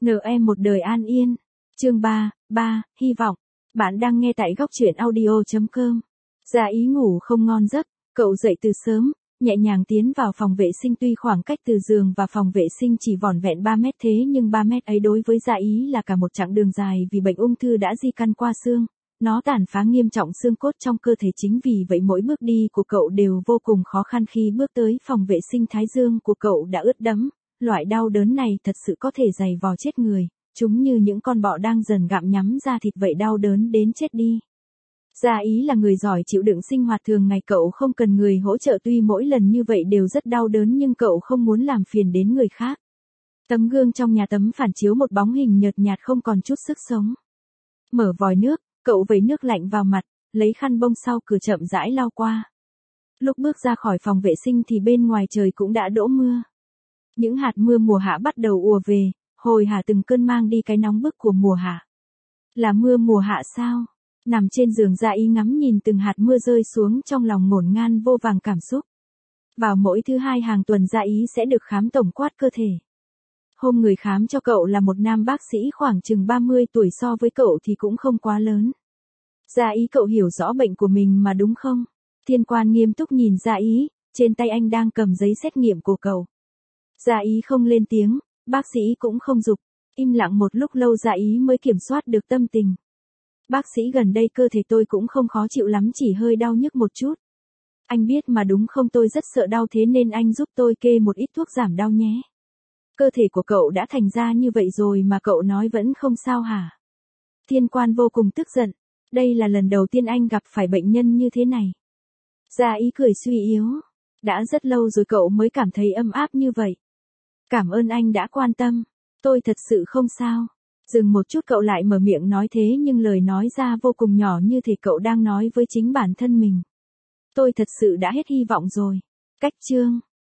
NE một đời an yên. Chương 3, hy vọng. Bạn đang nghe tại góc truyện audio.com. Dạ Ý ngủ không ngon giấc, cậu dậy từ sớm, nhẹ nhàng tiến vào phòng vệ sinh, tuy khoảng cách từ giường và phòng vệ sinh chỉ vỏn vẹn 3 mét, thế nhưng 3 mét ấy đối với Dạ Ý là cả một chặng đường dài, vì bệnh ung thư đã di căn qua xương. Nó tàn phá nghiêm trọng xương cốt trong cơ thể, chính vì vậy mỗi bước đi của cậu đều vô cùng khó khăn. Khi bước tới phòng vệ sinh, thái dương của cậu đã ướt đẫm. Loại đau đớn này thật sự có thể giày vò chết người, chúng như những con bọ đang dần gặm nhắm da thịt vậy, đau đớn đến chết đi. Dạ Ý là người giỏi chịu đựng sinh hoạt thường ngày, cậu không cần người hỗ trợ, tuy mỗi lần như vậy đều rất đau đớn nhưng cậu không muốn làm phiền đến người khác. Tấm gương trong nhà tấm phản chiếu một bóng hình nhợt nhạt không còn chút sức sống. Mở vòi nước, cậu vẩy nước lạnh vào mặt, lấy khăn bông sau cửa chậm rãi lau qua. Lúc bước ra khỏi phòng vệ sinh thì bên ngoài trời cũng đã đổ mưa. Những hạt mưa mùa hạ bắt đầu ùa về, hồi hả từng cơn mang đi cái nóng bức của mùa hạ. Là mưa mùa hạ sao? Nằm trên giường, Dạ Ý ngắm nhìn từng hạt mưa rơi xuống, trong lòng ngổn ngang vô vàng cảm xúc. Vào mỗi thứ hai hàng tuần, Dạ Ý sẽ được khám tổng quát cơ thể. Hôm người khám cho cậu là một nam bác sĩ khoảng chừng 30 tuổi, so với cậu thì cũng không quá lớn. Dạ Ý, cậu hiểu rõ bệnh của mình mà đúng không? Thiên quan nghiêm túc nhìn Dạ Ý, trên tay anh đang cầm giấy xét nghiệm của cậu. Dạ Ý không lên tiếng, bác sĩ cũng không giục. Im lặng một lúc lâu, Dạ Ý mới kiểm soát được tâm tình. Bác sĩ, gần đây cơ thể tôi cũng không khó chịu lắm, chỉ hơi đau nhức một chút. Anh biết mà đúng không, tôi rất sợ đau, thế nên anh giúp tôi kê một ít thuốc giảm đau nhé. Cơ thể của cậu đã thành ra như vậy rồi mà cậu nói vẫn không sao hả? Thiên quan vô cùng tức giận. Đây là lần đầu tiên anh gặp phải bệnh nhân như thế này. Dạ Ý cười suy yếu. Đã rất lâu rồi cậu mới cảm thấy ấm áp như vậy. Cảm ơn anh đã quan tâm. Tôi thật sự không sao. Dừng một chút, cậu lại mở miệng nói, thế nhưng lời nói ra vô cùng nhỏ, như thể cậu đang nói với chính bản thân mình. Tôi thật sự đã hết hy vọng rồi. Cách chương